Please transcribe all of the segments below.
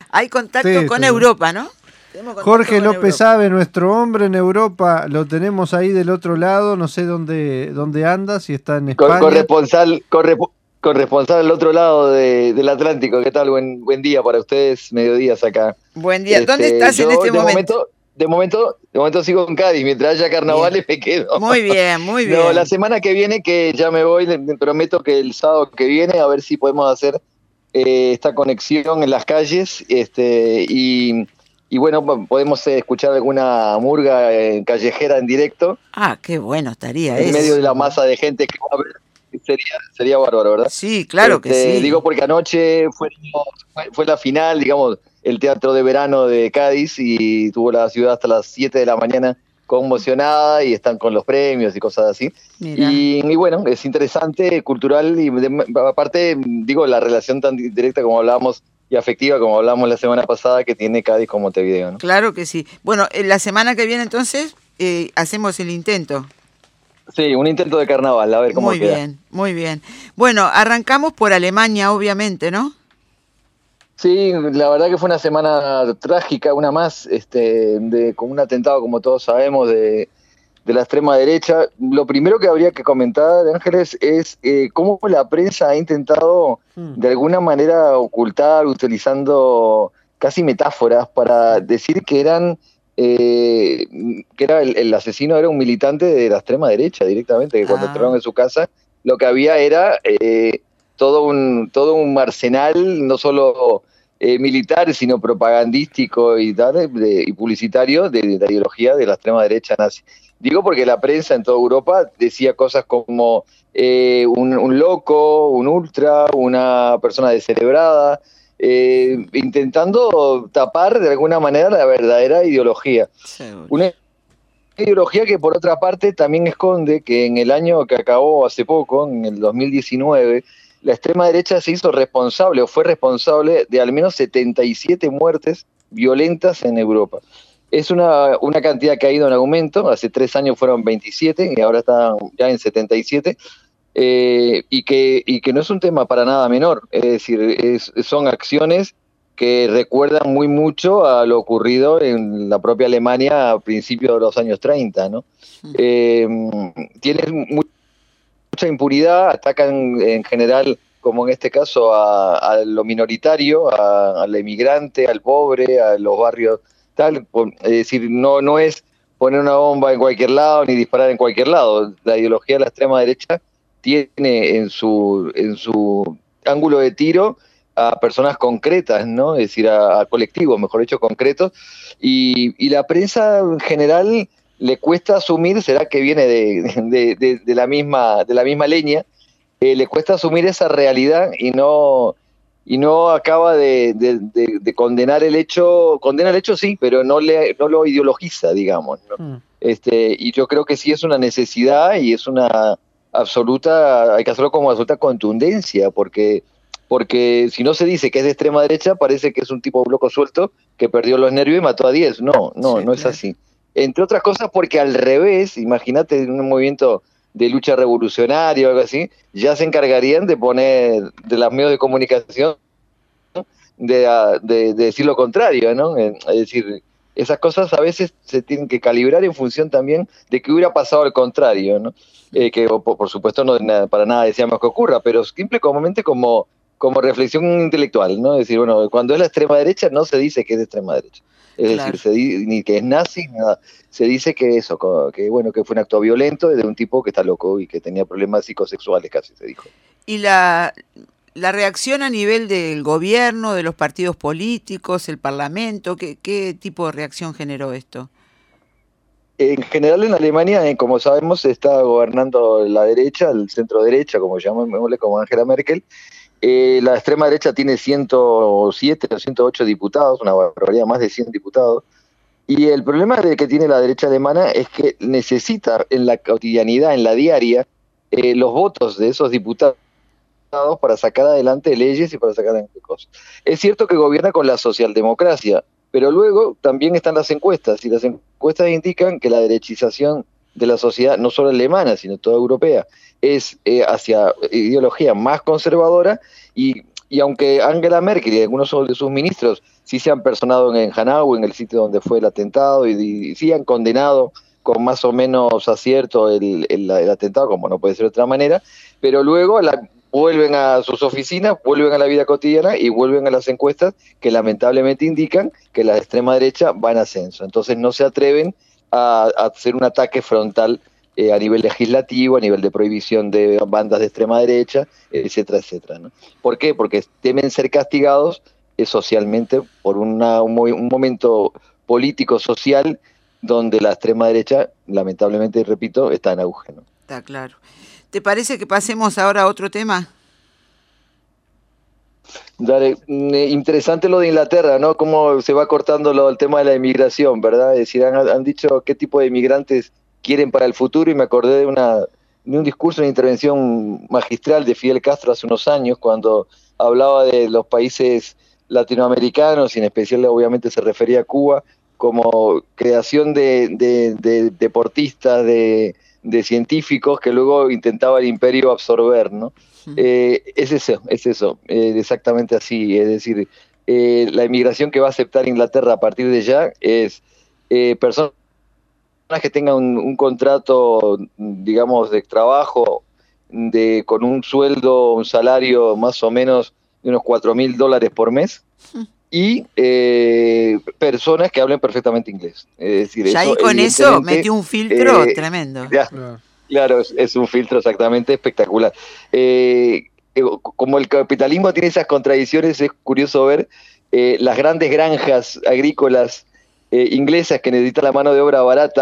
Hay contacto Sí, con sí. Europa, ¿no? Tenemos contacto Jorge con López Europa. Sabe, nuestro hombre en Europa, lo tenemos ahí del otro lado, no sé dónde anda, si está en España. Corresponsal al otro lado del Atlántico. ¿Qué tal? Buen día para ustedes, mediodías acá. Buen día. ¿Dónde estás en Yo este momento? de momento sigo en Cádiz. Mientras haya carnavales me quedo. Muy bien, muy bien. No, la semana que viene, que ya me voy, le prometo que el sábado que viene, a ver si podemos hacer esta conexión en las calles, y bueno, podemos escuchar alguna murga callejera en directo, Ah, qué bueno estaría en medio eso. de la masa de gente que va a ver. Sería bárbaro, ¿verdad? Sí, claro que sí. Digo porque anoche fue la final, digamos, el Teatro de Verano de Cádiz, y tuvo la ciudad hasta las 7 de la mañana conmocionada, y están con los premios y cosas así. Mira. Y bueno, es interesante, cultural, y aparte, digo, la relación tan directa como hablábamos y afectiva como hablamos la semana pasada que tiene Cádiz con Montevideo, ¿no? Claro que sí. Bueno, la semana que viene entonces hacemos el intento. Sí, un intento de carnaval, a ver cómo queda. Muy bien, muy bien. Bueno, arrancamos por Alemania, obviamente, ¿no? Sí, la verdad que fue una semana trágica, una más, con un atentado, como todos sabemos, de la extrema derecha. Lo primero que habría que comentar, Ángeles, es cómo la prensa ha intentado de alguna manera ocultar, utilizando casi metáforas para decir que era el asesino, era un militante de la extrema derecha directamente, que cuando entraron en su casa lo que había era todo un arsenal, no solo militar, sino propagandístico y tal, y publicitario, de la ideología de la extrema derecha nazi. Digo porque la prensa en toda Europa decía cosas como un loco, un ultra, una persona descerebrada, intentando tapar de alguna manera la verdadera ideología. Seguro. Una ideología que, por otra parte, también esconde que en el año que acabó hace poco, en el 2019, la extrema derecha se hizo responsable, o fue responsable, de al menos 77 muertes violentas en Europa. Es una cantidad que ha ido en aumento. Hace 3 años fueron 27 y ahora están ya en 77, y que no es un tema para nada menor. Es decir, son acciones que recuerdan muy mucho a lo ocurrido en la propia Alemania a principios de los años 30, ¿no? Tienen mucha impunidad, atacan en general, como en este caso, a lo minoritario, al emigrante, al pobre, a los barrios tal. Es decir, no es poner una bomba en cualquier lado ni disparar en cualquier lado. La ideología de la extrema derecha tiene en su ángulo de tiro a personas concretas, ¿no? Es decir, a colectivos, mejor dicho, concretos, y la prensa en general le cuesta asumir, será que viene de la misma leña, le cuesta asumir esa realidad, y no acaba de condenar el hecho. Condena el hecho, sí, pero no lo ideologiza, digamos, ¿no? Y yo creo que sí es una necesidad, y es una absoluta, hay que hacerlo como absoluta contundencia, porque si no se dice que es de extrema derecha, parece que es un tipo loco suelto que perdió los nervios y mató a 10. No Sí, es claro. así. Entre otras cosas porque, al revés, imagínate, en un movimiento de lucha revolucionaria o algo así, ya se encargarían de poner de los medios de comunicación de decir lo contrario, ¿no? Es decir, esas cosas a veces se tienen que calibrar en función también de que hubiera pasado al contrario, ¿no? Que por supuesto no para nada deseamos que ocurra, pero simplemente como reflexión intelectual, ¿no? Es decir, bueno, cuando es la extrema derecha no se dice que es de extrema derecha. Es Claro. decir, ni que es nazi, nada. Se dice que eso, que fue un acto violento de un tipo que está loco y que tenía problemas psicosexuales, casi se dijo. Y la reacción a nivel del gobierno, de los partidos políticos, el parlamento, ¿qué tipo de reacción generó esto? En general en Alemania, como sabemos, está gobernando la derecha, el centro derecha, como llamémosle, como Angela Merkel. La extrema derecha tiene 107 o 108 diputados, una barbaridad, más de 100 diputados. Y el problema que tiene la derecha alemana es que necesita en la cotidianidad, en la diaria, los votos de esos diputados para sacar adelante leyes y para sacar adelante cosas. Es cierto que gobierna con la socialdemocracia, pero luego también están las encuestas, y las encuestas indican que la derechización de la sociedad, no solo alemana, sino toda europea, es hacia ideología más conservadora, y aunque Angela Merkel y algunos de sus ministros sí se han personado en Hanaui, en el sitio donde fue el atentado, y sí han condenado con más o menos acierto el atentado, como no puede ser de otra manera, pero luego vuelven a sus oficinas, vuelven a la vida cotidiana y vuelven a las encuestas que lamentablemente indican que la extrema derecha va en ascenso. Entonces no se atreven a hacer un ataque frontal a nivel legislativo, a nivel de prohibición de bandas de extrema derecha, etcétera, etcétera, ¿no? ¿Por qué? Porque temen ser castigados socialmente por un momento político, social, donde la extrema derecha, lamentablemente, repito, está en auge, ¿no? Está claro. ¿Te parece que pasemos ahora a otro tema? Dale, interesante lo de Inglaterra, ¿no? Cómo se va cortando el tema de la inmigración, ¿verdad? Es decir, han dicho qué tipo de inmigrantes quieren para el futuro y me acordé de un discurso, una intervención magistral de Fidel Castro hace unos años cuando hablaba de los países latinoamericanos y en especial obviamente se refería a Cuba como creación de deportistas, de científicos que luego intentaba el imperio absorber, ¿no? Es eso, exactamente así. Es decir, la inmigración que va a aceptar Inglaterra a partir de ya es personas que tengan un contrato, digamos, de trabajo con un sueldo, un salario más o menos de unos $4.000 por mes y personas que hablen perfectamente inglés. Es decir, ya eso, ahí con eso metió un filtro tremendo. Claro, es un filtro exactamente espectacular. Como el capitalismo tiene esas contradicciones, es curioso ver las grandes granjas agrícolas inglesas que necesitan la mano de obra barata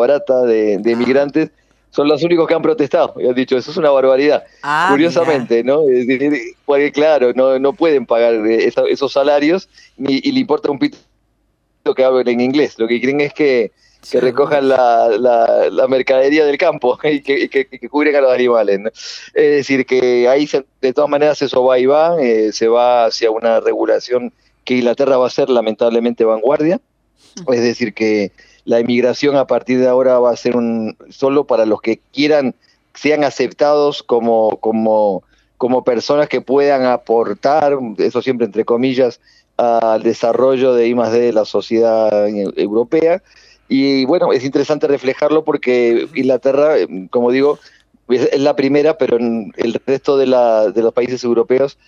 de migrantes, son los únicos que han protestado y han dicho, eso es una barbaridad. Curiosamente, mirá, ¿no? Porque claro, no pueden pagar esos salarios y le importa un pito que hablen en inglés. Lo que quieren es que recojan la mercadería del campo y que cubren a los animales, ¿no? Es decir, que ahí de todas maneras eso va y va, se va hacia una regulación que Inglaterra va a ser lamentablemente vanguardia, es decir, que la inmigración a partir de ahora va a ser solo para los que quieran, sean aceptados como personas que puedan aportar, eso siempre entre comillas, al desarrollo de I+D de la sociedad europea. Y bueno, es interesante reflejarlo porque Inglaterra, como digo, es la primera, pero en el resto de los países europeos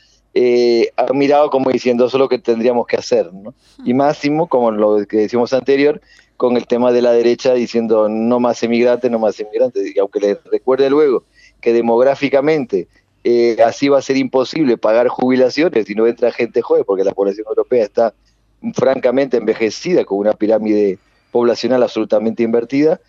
ha mirado como diciendo eso es lo que tendríamos que hacer, ¿no? Y máximo, como lo que decimos anterior, con el tema de la derecha diciendo no más emigrantes, no más emigrantes. Y aunque les recuerde luego que demográficamente así va a ser imposible pagar jubilaciones si no entra gente joven, porque la población europea está francamente envejecida, con una pirámide poblacional absolutamente invertida,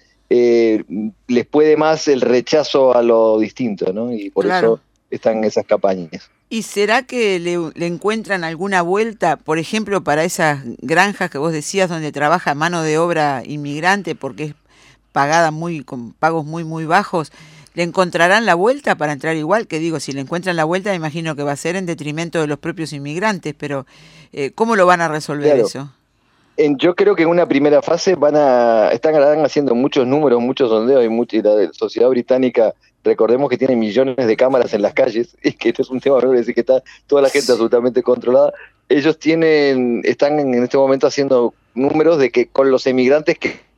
les puede más el rechazo a lo distinto, ¿no? Y por eso están esas campañas. ¿Y será que le encuentran alguna vuelta, por ejemplo, para esas granjas que vos decías donde trabaja mano de obra inmigrante porque es pagada con pagos muy, muy bajos? ¿Le encontrarán la vuelta para entrar igual? Que digo, si le encuentran la vuelta, me imagino que va a ser en detrimento de los propios inmigrantes, pero ¿cómo lo van a resolver eso? Yo creo que en una primera fase están haciendo muchos números, muchos sondeos, y la sociedad británica, recordemos que tiene millones de cámaras en las calles, y que esto es un tema menor, es decir, que está toda la gente absolutamente controlada. Ellos están en este momento haciendo números de que con los emigrantes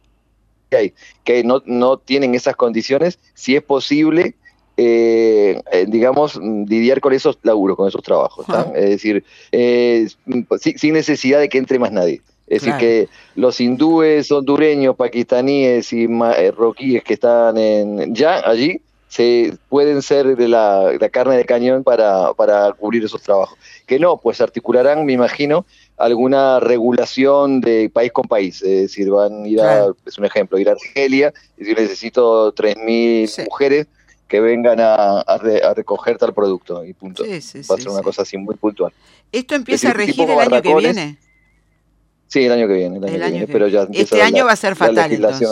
que no tienen esas condiciones, si es posible, digamos, lidiar con esos laburos, con esos trabajos, ¿tá? Es decir, sin necesidad de que entre más nadie. Es decir, que los hindúes, hondureños, pakistaníes y marroquíes que están ya allí pueden ser de la carne de cañón para cubrir esos trabajos. Que no, pues articularán, me imagino, alguna regulación de país con país. Es decir, van a ir es un ejemplo, ir a Argelia, y decir, necesito 3.000 mujeres que vengan a recoger tal producto, y punto. Va a ser una cosa así muy puntual. ¿Esto empieza a regir el año que viene? Sí, el año que viene, pero ya este año va a ser fatal, entonces.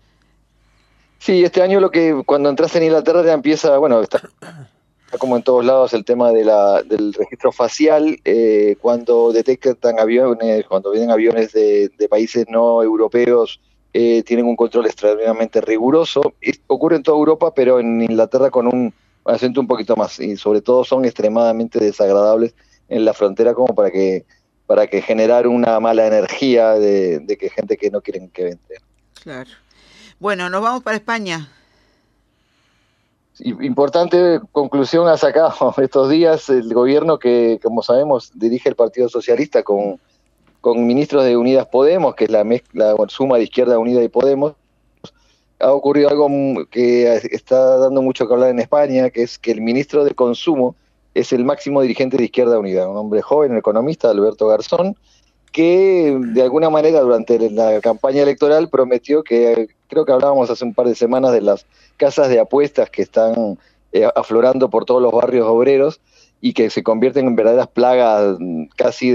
Sí, este año cuando entras en Inglaterra ya empieza, bueno, está como en todos lados el tema del registro facial, cuando detectan aviones, cuando vienen aviones de países no europeos, tienen un control extremadamente riguroso. Ocurre en toda Europa, pero en Inglaterra con un acento un poquito más, y sobre todo son extremadamente desagradables en la frontera como para que para que generar una mala energía de que gente que no quieren que entre. Claro. Bueno, nos vamos para España. Importante conclusión ha sacado estos días el gobierno que, como sabemos, dirige el Partido Socialista con ministros de Unidas Podemos, que es la suma de Izquierda Unida y Podemos. Ha ocurrido algo que está dando mucho que hablar en España, que es que el ministro de Consumo es el máximo dirigente de Izquierda Unida, un hombre joven, economista, Alberto Garzón, que de alguna manera durante la campaña electoral prometió que, creo que hablábamos hace un par de semanas de las casas de apuestas que están aflorando por todos los barrios obreros y que se convierten en verdaderas plagas casi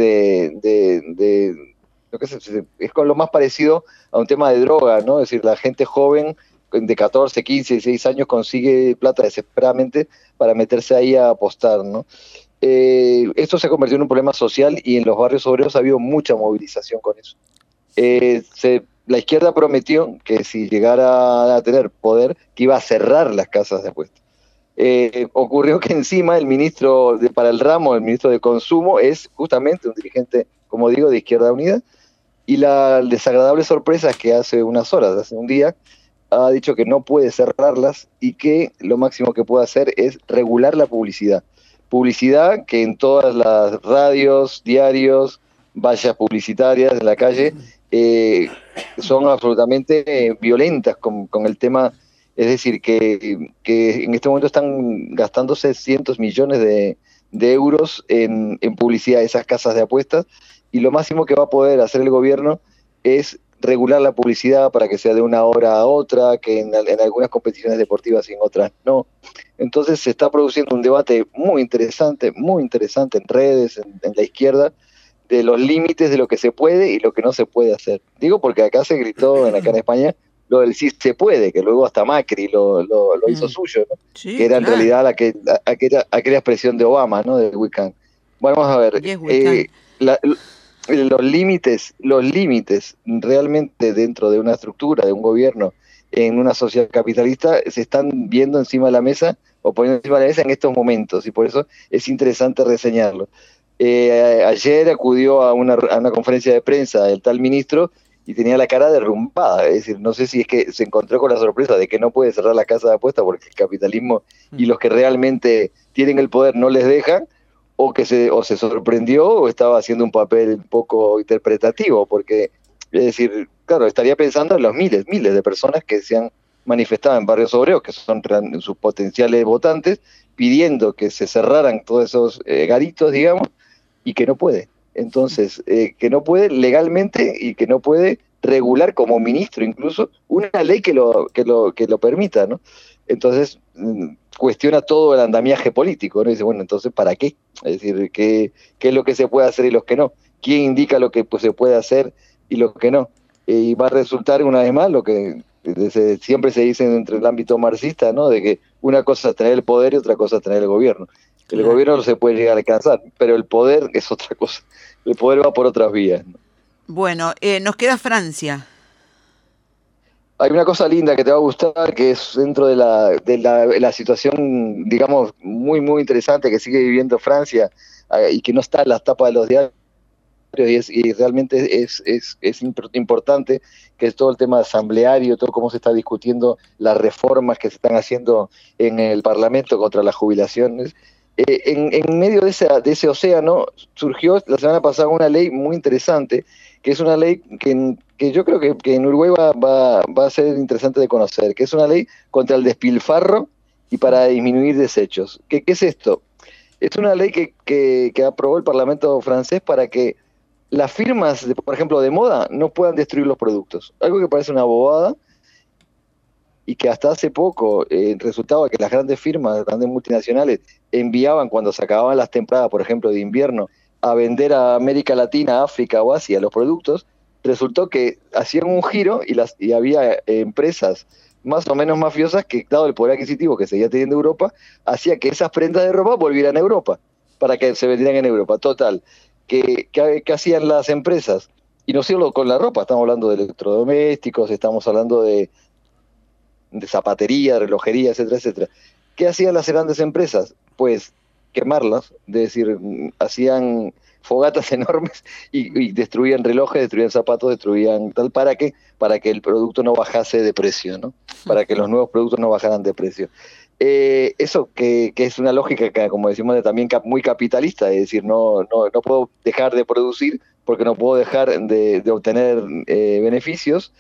lo que es con lo más parecido a un tema de droga, ¿no? Es decir, la gente joven de 14, 15, 16 años consigue plata desesperadamente para meterse ahí a apostar, ¿no? Esto se convirtió en un problema social y en los barrios obreros ha habido mucha movilización con eso. La izquierda prometió que si llegara a tener poder, que iba a cerrar las casas de apuestas. Ocurrió que encima el ministro para el ramo, el ministro de Consumo, es justamente un dirigente, como digo, de Izquierda Unida, y la desagradable sorpresa es que hace unas horas, hace un día, ha dicho que no puede cerrarlas y que lo máximo que puede hacer es regular la publicidad. Publicidad que en todas las radios, diarios, vallas publicitarias en la calle son absolutamente violentas con el tema, es decir, que en este momento están gastándose cientos millones de euros en publicidad, esas casas de apuestas, y lo máximo que va a poder hacer el gobierno es regular la publicidad para que sea de una hora a otra, que en algunas competiciones deportivas y en otras no. Entonces se está produciendo un debate muy interesante en redes, en la izquierda, de los límites de lo que se puede y lo que no se puede hacer. Digo porque acá se gritó, acá en España, lo del sí se puede, que luego hasta Macri lo hizo suyo, ¿no? Sí, que era claro. en realidad aquella expresión de Obama, ¿no? De Weekend. Bueno, vamos a ver. Los límites realmente dentro de una estructura, de un gobierno, en una sociedad capitalista, se están viendo encima de la mesa o poniendo encima de la mesa en estos momentos, y por eso es interesante reseñarlo. Ayer acudió a una conferencia de prensa el tal ministro y tenía la cara derrumbada, es decir, no sé si es que se encontró con la sorpresa de que no puede cerrar la casa de apuestas porque el capitalismo y los que realmente tienen el poder no les dejan, o se sorprendió o estaba haciendo un papel un poco interpretativo, porque, es decir, claro, estaría pensando en los miles de personas que se han manifestado en barrios obreros, que son sus potenciales votantes, pidiendo que se cerraran todos esos garitos, digamos, y que no puede. Entonces, que no puede legalmente y que no puede regular como ministro incluso una ley que lo permita, ¿no? Entonces, cuestiona todo el andamiaje político, ¿no? Y dice, bueno, entonces, ¿para qué? Es decir, ¿qué es lo que se puede hacer y lo que no? ¿Quién indica lo que pues, se puede hacer y lo que no? Y va a resultar, una vez más, lo que siempre se dice entre el ámbito marxista, ¿no? De que una cosa es tener el poder y otra cosa es tener el gobierno. El gobierno no se puede llegar a alcanzar, pero el poder es otra cosa. El poder va por otras vías, ¿no? Bueno, nos queda Francia. Hay una cosa linda que te va a gustar, que es dentro de la situación, digamos, muy, muy interesante que sigue viviendo Francia y que no está en las tapas de los diarios, y realmente es importante, que es todo el tema asambleario, todo cómo se está discutiendo las reformas que se están haciendo en el Parlamento contra las jubilaciones. En medio de ese océano surgió la semana pasada una ley muy interesante, que es una ley que yo creo que en Uruguay va a ser interesante de conocer, que es una ley contra el despilfarro y para disminuir desechos. ¿Qué es esto? Es una ley que aprobó el Parlamento francés para que las firmas, por ejemplo, de moda, no puedan destruir los productos. Algo que parece una bobada y que hasta hace poco resultaba que las grandes firmas, las grandes multinacionales, enviaban cuando se acababan las temporadas, por ejemplo, de invierno, a vender a América Latina, África o Asia los productos. Resultó que hacían un giro y había empresas más o menos mafiosas que, dado el poder adquisitivo que seguía teniendo Europa, hacía que esas prendas de ropa volvieran a Europa, para que se vendieran en Europa. Total, ¿qué hacían las empresas? Y no solo con la ropa, estamos hablando de electrodomésticos, estamos hablando de zapatería, de relojería, etcétera, etcétera. ¿Qué hacían las grandes empresas? Pues quemarlas, es decir, hacían fogatas enormes y destruían relojes, destruían zapatos, destruían tal, ¿para qué? Para que el producto no bajase de precio, ¿no? Para que los nuevos productos no bajaran de precio. Eso que es una lógica, que, como decimos, también muy capitalista, es decir, no puedo dejar de producir porque no puedo dejar de obtener beneficios.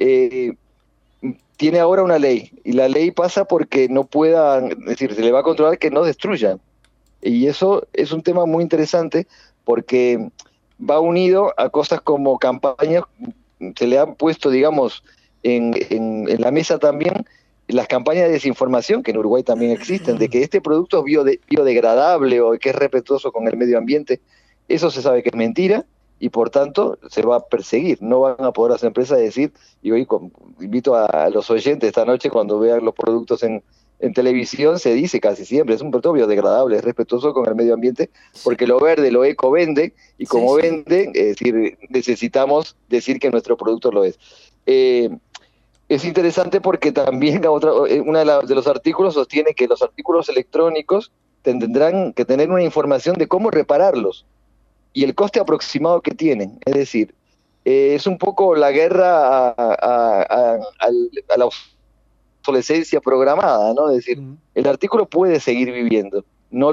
Tiene ahora una ley, y la ley pasa porque no puedan, es decir, se le va a controlar que no destruyan. Y eso es un tema muy interesante porque va unido a cosas como campañas, se le han puesto, digamos, en la mesa también las campañas de desinformación que en Uruguay también existen, de que este producto es biodegradable o que es respetuoso con el medio ambiente. Eso se sabe que es mentira y por tanto se va a perseguir. No van a poder las empresas decir, y hoy invito a los oyentes esta noche cuando vean los productos en televisión, se dice casi siempre, es un producto biodegradable, es respetuoso con el medio ambiente, porque lo verde, lo eco vende, y como vende, es decir, necesitamos decir que nuestro producto lo es. Es interesante porque también uno de los artículos sostiene que los artículos electrónicos tendrán que tener una información de cómo repararlos y el coste aproximado que tienen. Es decir, es un poco la guerra a la obsolescencia programada, ¿no? Es decir, el artículo puede seguir viviendo. No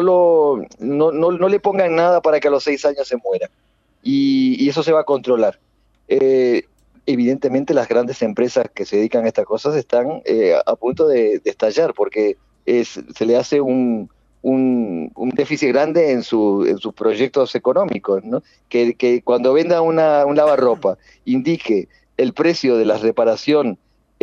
le pongan nada para que a los 6 años se muera. Y eso se va a controlar. Evidentemente las grandes empresas que se dedican a estas cosas están a punto de estallar porque se le hace un déficit grande en sus proyectos económicos, ¿no? Que cuando venda un lavarropa indique el precio de la reparación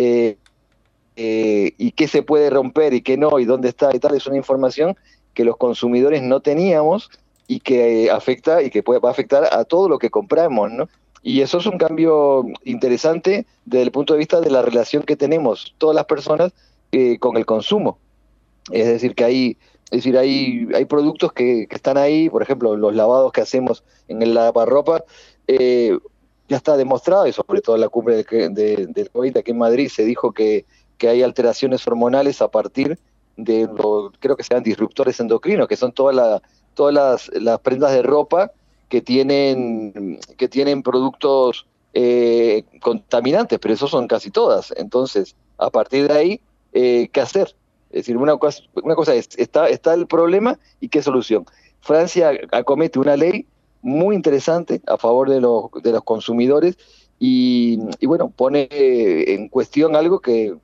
y qué se puede romper y qué no, y dónde está y tal, es una información que los consumidores no teníamos y que afecta y que va a afectar a todo lo que compramos, ¿no? Y eso es un cambio interesante desde el punto de vista de la relación que tenemos todas las personas con el consumo. Es decir, que hay productos que están ahí, por ejemplo, los lavados que hacemos en el lavarropa, ya está demostrado, y sobre todo en la cumbre del COVID aquí en Madrid se dijo que hay alteraciones hormonales a partir de creo que sean disruptores endocrinos, que son todas las prendas de ropa que tienen productos contaminantes, pero esos son casi todas. Entonces, a partir de ahí, ¿qué hacer? Es decir, una cosa es, está el problema y qué solución. Francia acomete una ley muy interesante a favor de los consumidores y bueno, pone en cuestión algo que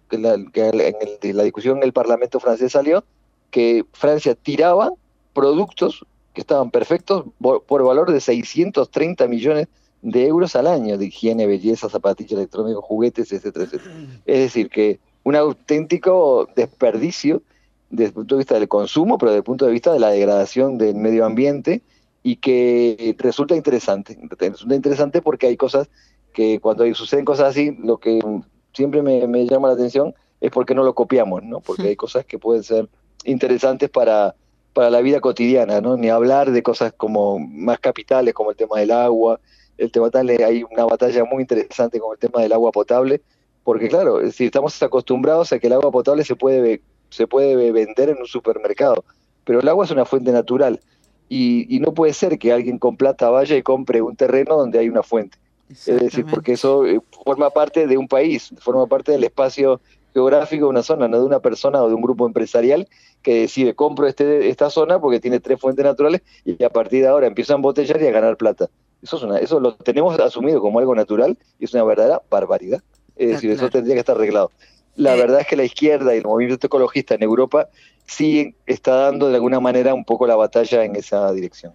en la discusión en el Parlamento francés salió, que Francia tiraba productos que estaban perfectos por valor de 630 millones de euros al año, de higiene, belleza, zapatillas electrónicos, juguetes, etcétera, etcétera. Es decir, que un auténtico desperdicio desde el punto de vista del consumo, pero desde el punto de vista de la degradación del medio ambiente, y que resulta interesante. Resulta interesante porque hay cosas que cuando suceden cosas así, lo que siempre me llama la atención es por qué no lo copiamos, ¿no? Porque hay cosas que pueden ser interesantes para la vida cotidiana, ¿no? Ni hablar de cosas como más capitales, como el tema del agua, hay una batalla muy interesante con el tema del agua potable, porque claro, si estamos acostumbrados a que el agua potable se puede vender en un supermercado, pero el agua es una fuente natural, y no puede ser que alguien con plata vaya y compre un terreno donde hay una fuente. Es decir, porque eso forma parte de un país, forma parte del espacio geográfico de una zona, no de una persona o de un grupo empresarial que decide, compro esta zona porque tiene 3 fuentes naturales y a partir de ahora empieza a embotellar y a ganar plata. Eso lo tenemos asumido como algo natural y es una verdadera barbaridad. Es decir, eso tendría que estar arreglado. La verdad es que la izquierda y el movimiento ecologista en Europa sí está dando de alguna manera un poco la batalla en esa dirección.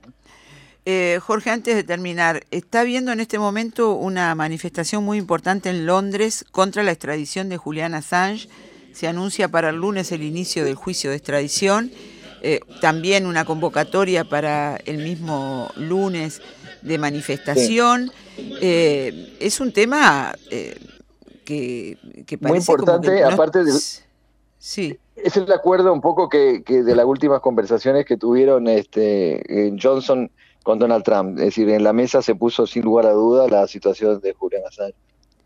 Jorge, antes de terminar, está habiendo en este momento una manifestación muy importante en Londres contra la extradición de Julian Assange. Se anuncia para el lunes el inicio del juicio de extradición. También una convocatoria para el mismo lunes de manifestación. Sí. Es un tema que parece muy importante, como que no, aparte de... Sí. Es el acuerdo un poco que de las últimas conversaciones que tuvieron Johnson con Donald Trump. Es decir, en la mesa se puso sin lugar a duda la situación de Julian Assange.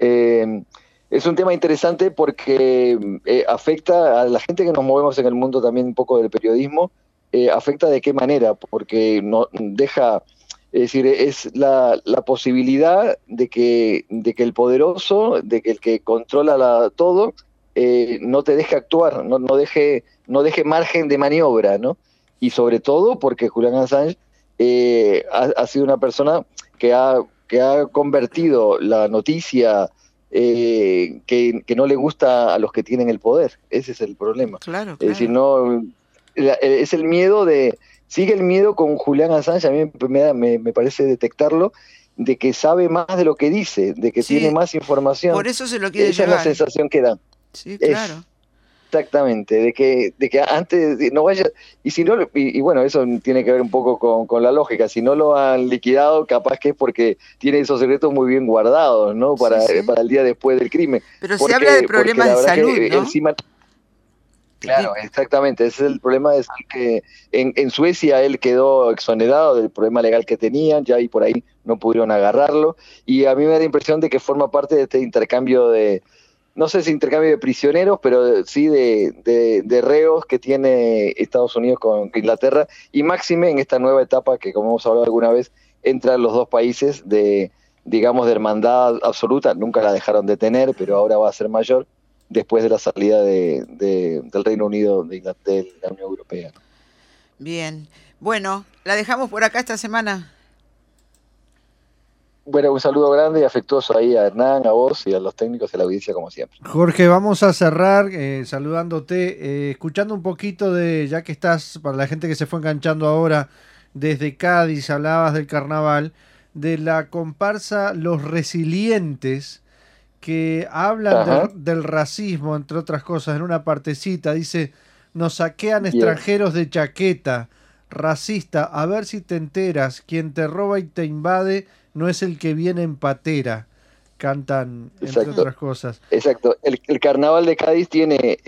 Es un tema interesante porque afecta a la gente que nos movemos en el mundo también un poco del periodismo. Afecta de qué manera, porque no deja Es decir, es la posibilidad de que el poderoso, de que el que controla todo, no te deje actuar, no deje margen de maniobra, ¿no? Y sobre todo porque Julian Assange ha sido una persona que ha convertido la noticia que no le gusta a los que tienen el poder. Ese es el problema. Claro. Es decir, no, es el miedo sigue el miedo con Julian Assange, a mí me parece detectarlo, de que sabe más de lo que dice, de que tiene más información. Por eso se lo quiere Esa llevar. es la sensación que da. Sí, claro. Exactamente, de que antes no vaya, y si no, y bueno, eso tiene que ver un poco con la lógica, si no lo han liquidado, capaz que es porque tiene esos secretos muy bien guardados, ¿no? Para el día después del crimen. Pero se habla de problemas de salud, ¿no? Encima, claro, exactamente, ese es el problema, es que en Suecia él quedó exonerado del problema legal que tenían, ya y por ahí no pudieron agarrarlo, y a mí me da la impresión de que forma parte de este intercambio no sé si intercambio de prisioneros, pero sí de reos que tiene Estados Unidos con Inglaterra, y máxime en esta nueva etapa que, como hemos hablado alguna vez, entran los dos países digamos, de hermandad absoluta. Nunca la dejaron de tener, pero ahora va a ser mayor después de la salida del Reino Unido de la Unión Europea. Bien. Bueno, la dejamos por acá esta semana. Bueno, un saludo grande y afectuoso ahí a Hernán, a vos y a los técnicos de la audiencia, como siempre. Jorge, vamos a cerrar saludándote, escuchando un poquito ya que estás, para la gente que se fue enganchando ahora, desde Cádiz, hablabas del carnaval, de la comparsa Los Resilientes, que hablan del racismo, entre otras cosas, en una partecita, dice, nos saquean extranjeros de chaqueta, racista, a ver si te enteras, quien te roba y te invade no es el que viene en patera, cantan, entre otras cosas. Exacto, el carnaval de Cádiz tiene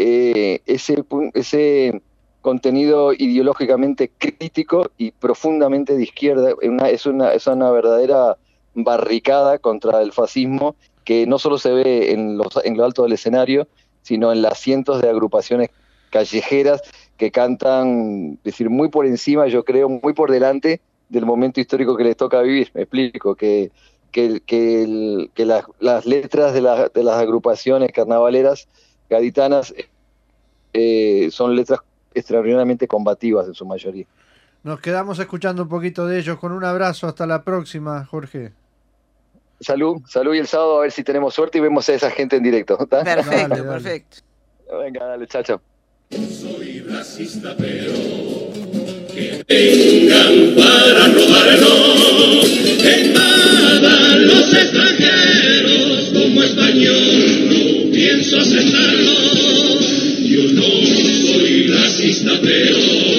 ese contenido ideológicamente crítico y profundamente de izquierda, es una verdadera barricada contra el fascismo que no solo se ve en lo alto del escenario, sino en las cientos de agrupaciones callejeras que cantan, es decir, muy por encima, yo creo, muy por delante del momento histórico que les toca vivir. Me explico, que las letras de las agrupaciones carnavaleras gaditanas son letras extraordinariamente combativas en su mayoría. Nos quedamos escuchando un poquito de ellos. Con un abrazo, hasta la próxima, Jorge. Salud y el sábado a ver si tenemos suerte y vemos a esa gente en directo. ¿Está? Perfecto, dale. Perfecto. Venga, dale, chao. Soy racista, pero que vengan para robarnos, que invadan los extranjeros, como español no pienso aceptarlo. Yo no soy racista, pero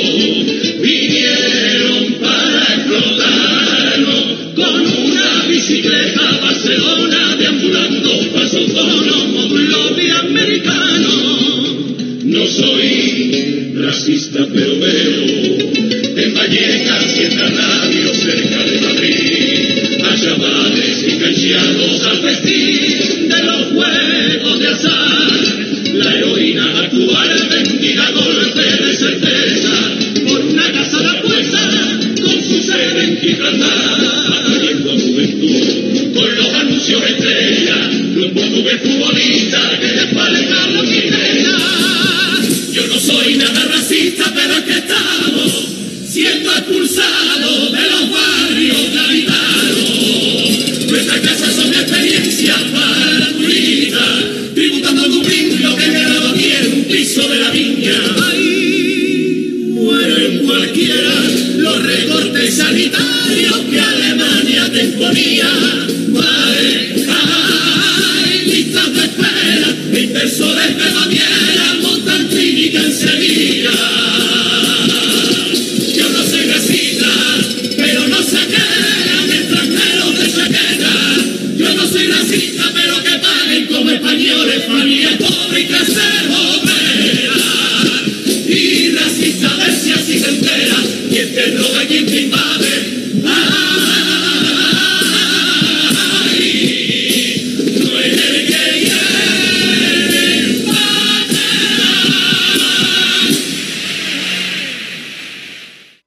vinieron para explotarnos, con una bicicleta a Barcelona, deambulando paso tono, módulo de americano. No soy racista, pero veo en Vallecas y en la radio cerca de Madrid a chavales y cancheados al festín de los juegos de azar. La heroína actual bendiga golpe de certeza por una casa de apuesta con su sede en Gibraltar. Atrayendo juventud con los anuncios estrella de un portugués futbolista que despalta la quinera. Yo no soy nada racista, pero es que estamos siendo expulsados de los barrios gaditanos. Nuestras casas son experiencias para turistas, tributando en Dublín lo que he ganado aquí en un piso de la viña. Ahí mueren cualquiera los recortes sanitarios que Alemania te imponía.